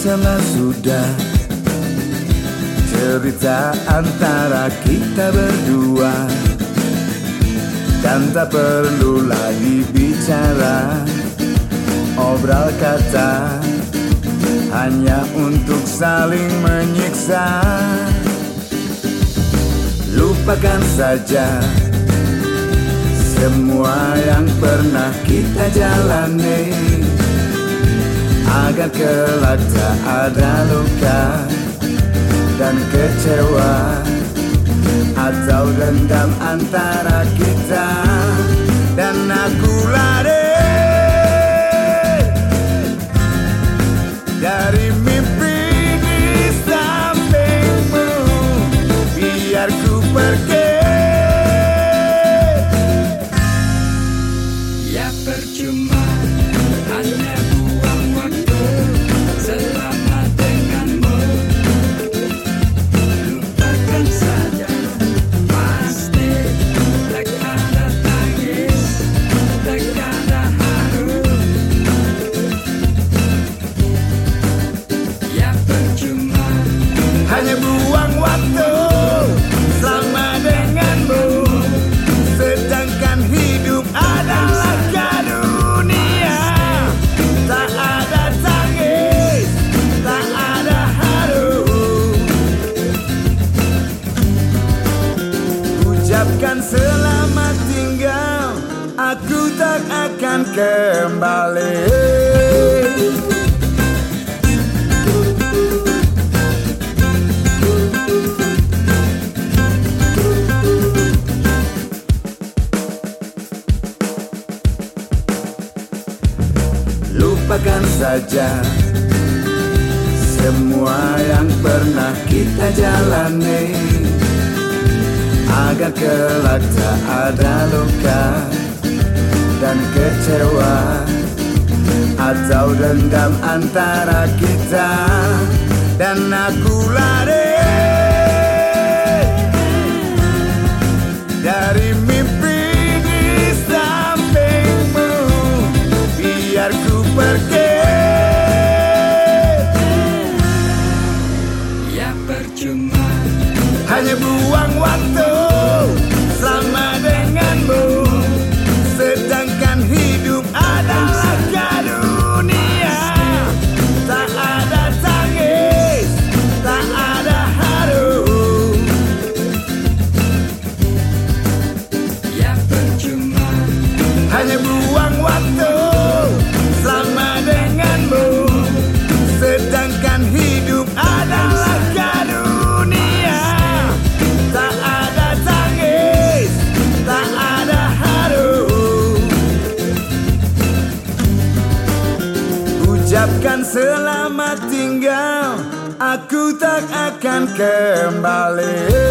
biasalah sudah cerita antara kita berdua, dan tak perlu lagi bicara obral kata hanya untuk saling menyiksa. Lupakan saja semua yang pernah kita jalani, agar kelak tak ada luka dan kecewa atau dendam antara kita. Dan aku lari dari mimpi di sampingmu, biar ku pergi. Ya percuma, hanya buang waktu selama denganmu. Lupakan saja, pasti tak ada tangis, tak ada haru. Ya percuma, Hanya buang waktu selama denganmu, sedangkan hidup adalah karunia. Tak ada tangis, tak ada haru. Ucapkan selamat tinggal, aku tak akan kembali. Lupakan saja semua yang pernah kita jalani, agar kelak tak ada luka dan kecewa atau dendam antara kita. Dan aku lari dari mimpi di sampingmu, biar ku pergi. ya percuma, Hanya buang waktu selama denganmu, sedangkan hidup adalah karunia. Tak ada tangis, tak ada haru. ya percuma, Hanya buang waktu selama denganmu, sedangkan hidup adalah karunia. Tak ada tangis, tak ada haru. Ucapkan selamat tinggal, aku tak akan kembali.